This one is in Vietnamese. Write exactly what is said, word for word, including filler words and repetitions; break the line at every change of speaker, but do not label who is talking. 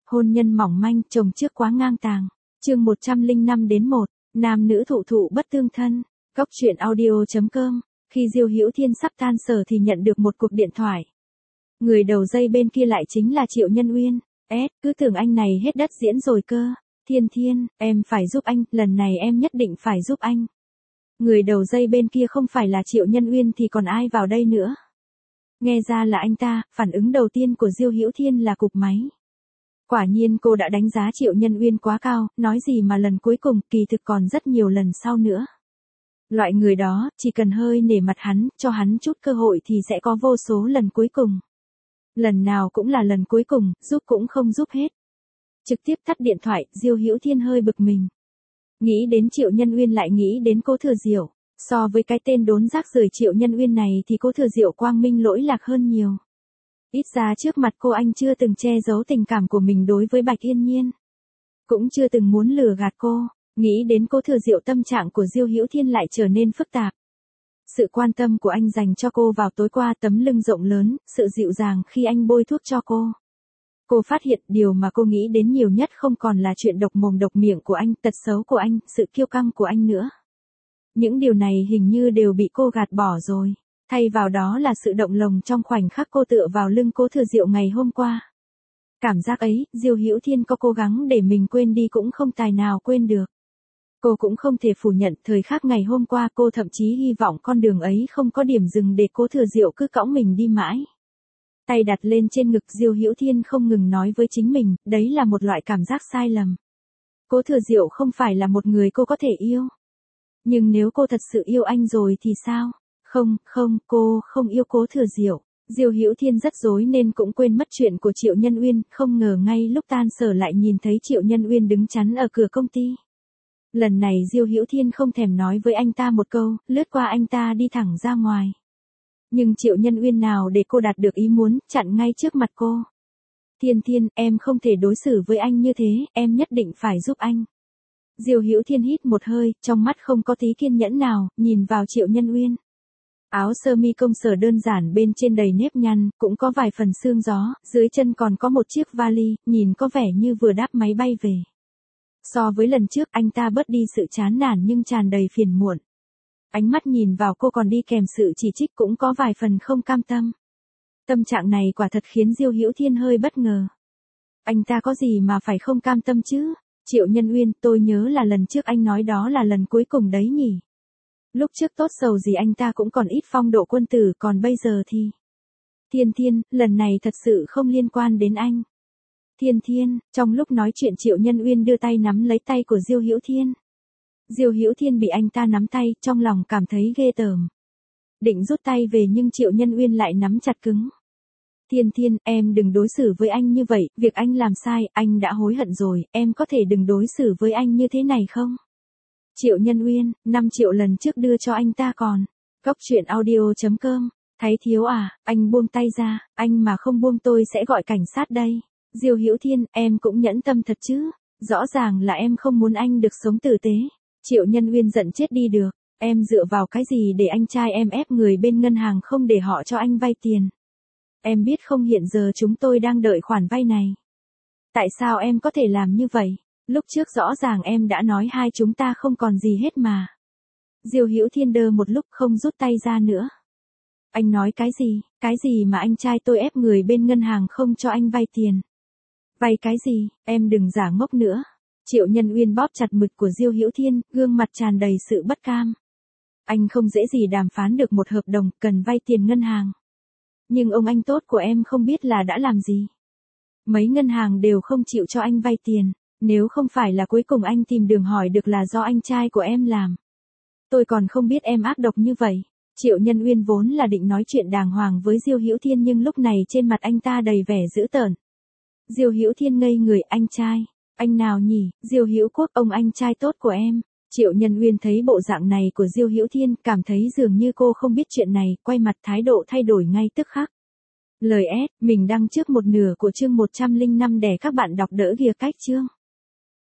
Hôn nhân mỏng manh, chồng trước quá ngang tàng. Chương một trăm lẻ năm đến một, nam nữ thụ thụ bất tương thân. Cóc truyện audio chấm com. Khi Diêu Hữu Thiên sắp tan sở thì nhận được một cuộc điện thoại. Người đầu dây bên kia lại chính là Triệu Nhân Uyên. S, cứ tưởng anh này hết đất diễn rồi cơ. Thiên Thiên, em phải giúp anh, lần này em nhất định phải giúp anh. Người đầu dây bên kia không phải là Triệu Nhân Uyên thì còn ai vào đây nữa. Nghe ra là anh ta, phản ứng đầu tiên của Diêu Hữu Thiên là cụp máy. Quả nhiên cô đã đánh giá Triệu Nhân Uyên quá cao, nói gì mà lần cuối cùng, kỳ thực còn rất nhiều lần sau nữa. Loại người đó, chỉ cần hơi nể mặt hắn, cho hắn chút cơ hội thì sẽ có vô số lần cuối cùng. Lần nào cũng là lần cuối cùng, giúp cũng không giúp hết. Trực tiếp tắt điện thoại, Diêu Hữu Thiên hơi bực mình. Nghĩ đến Triệu Nhân Uyên lại nghĩ đến Cố Thừa Diệu. So với cái tên đốn rác rưởi Triệu Nhân Uyên này thì Cố Thừa Diệu quang minh lỗi lạc hơn nhiều. Ít ra trước mặt cô anh chưa từng che giấu tình cảm của mình đối với Bạch Yên Nhiên. Cũng chưa từng muốn lừa gạt cô. Nghĩ đến Cố Thừa Diệu, tâm trạng của Diêu Hữu Thiên lại trở nên phức tạp. Sự quan tâm của anh dành cho cô vào tối qua, tấm lưng rộng lớn, sự dịu dàng khi anh bôi thuốc cho cô. Cô phát hiện điều mà cô nghĩ đến nhiều nhất không còn là chuyện độc mồm độc miệng của anh, tật xấu của anh, sự kiêu căng của anh nữa. Những điều này hình như đều bị cô gạt bỏ rồi. Thay vào đó là sự động lòng trong khoảnh khắc cô tựa vào lưng Cố Thừa Diệu ngày hôm qua. Cảm giác ấy, Diêu Hữu Thiên có cố gắng để mình quên đi cũng không tài nào quên được. Cô cũng không thể phủ nhận thời khắc ngày hôm qua, cô thậm chí hy vọng con đường ấy không có điểm dừng để Cố Thừa Diệu cứ cõng mình đi mãi. Tay đặt lên trên ngực, Diêu Hữu Thiên không ngừng nói với chính mình, đấy là một loại cảm giác sai lầm. Cố Thừa Diệu không phải là một người cô có thể yêu. Nhưng nếu cô thật sự yêu anh rồi thì sao? Không, không, cô không yêu Cố Thừa Diệu. Diêu Hữu Thiên rất rối nên cũng quên mất chuyện của Triệu Nhân Uyên, không ngờ ngay lúc tan sở lại nhìn thấy Triệu Nhân Uyên đứng chắn ở cửa công ty. Lần này Diêu Hữu Thiên không thèm nói với anh ta một câu, lướt qua anh ta đi thẳng ra ngoài. Nhưng Triệu Nhân Uyên nào để cô đạt được ý muốn, chặn ngay trước mặt cô. Thiên Thiên, em không thể đối xử với anh như thế, em nhất định phải giúp anh. Diêu Hữu Thiên hít một hơi, trong mắt không có tí kiên nhẫn nào, nhìn vào Triệu Nhân Uyên. Áo sơ mi công sở đơn giản, bên trên đầy nếp nhăn, cũng có vài phần sương gió, dưới chân còn có một chiếc vali, nhìn có vẻ như vừa đáp máy bay về. So với lần trước, anh ta bớt đi sự chán nản nhưng tràn đầy phiền muộn. Ánh mắt nhìn vào cô còn đi kèm sự chỉ trích, cũng có vài phần không cam tâm. Tâm trạng này quả thật khiến Diêu Hữu Thiên hơi bất ngờ. Anh ta có gì mà phải không cam tâm chứ? Triệu Nhân Uyên, tôi nhớ là lần trước anh nói đó là lần cuối cùng đấy nhỉ? Lúc trước tốt xấu gì anh ta cũng còn ít phong độ quân tử, còn bây giờ thì... Thiên Thiên, lần này thật sự không liên quan đến anh. Thiên Thiên, trong lúc nói chuyện Triệu Nhân Uyên đưa tay nắm lấy tay của Diêu Hữu Thiên. Diêu Hữu Thiên bị anh ta nắm tay, trong lòng cảm thấy ghê tởm. Định rút tay về nhưng Triệu Nhân Uyên lại nắm chặt cứng. Thiên Thiên, em đừng đối xử với anh như vậy, việc anh làm sai, anh đã hối hận rồi, em có thể đừng đối xử với anh như thế này không? Triệu Nhân Uyên, năm triệu lần trước đưa cho anh ta còn. Cóc truyện audio chấm com. Thấy thiếu à, anh buông tay ra, anh mà không buông tôi sẽ gọi cảnh sát đây. Diêu Hữu Thiên, em cũng nhẫn tâm thật chứ, rõ ràng là em không muốn anh được sống tử tế. Triệu Nhân Uyên giận chết đi được, em dựa vào cái gì để anh trai em ép người bên ngân hàng không để họ cho anh vay tiền? Em biết không, hiện giờ chúng tôi đang đợi khoản vay này. Tại sao em có thể làm như vậy? Lúc trước rõ ràng em đã nói hai chúng ta không còn gì hết mà. Diêu Hữu Thiên đơ một lúc không rút tay ra nữa. Anh nói cái gì, cái gì mà anh trai tôi ép người bên ngân hàng không cho anh vay tiền? Vay cái gì, em đừng giả ngốc nữa. Triệu Nhân Uyên bóp chặt mực của Diêu Hữu Thiên, gương mặt tràn đầy sự bất cam. Anh không dễ gì đàm phán được một hợp đồng, cần vay tiền ngân hàng. Nhưng ông anh tốt của em không biết là đã làm gì. Mấy ngân hàng đều không chịu cho anh vay tiền, nếu không phải là cuối cùng anh tìm đường hỏi được là do anh trai của em làm. Tôi còn không biết em ác độc như vậy. Triệu Nhân Uyên vốn là định nói chuyện đàng hoàng với Diêu Hữu Thiên nhưng lúc này trên mặt anh ta đầy vẻ dữ tợn. Diêu Hữu Thiên ngây người, anh trai, anh nào nhỉ? Diêu Hữu Quốc, ông anh trai tốt của em. Triệu Nhân Uyên thấy bộ dạng này của Diêu Hữu Thiên, cảm thấy dường như cô không biết chuyện này, quay mặt thái độ thay đổi ngay tức khắc. Lời S, mình đăng trước một nửa của chương một trăm lẻ năm để các bạn đọc đỡ ghiền cách chương.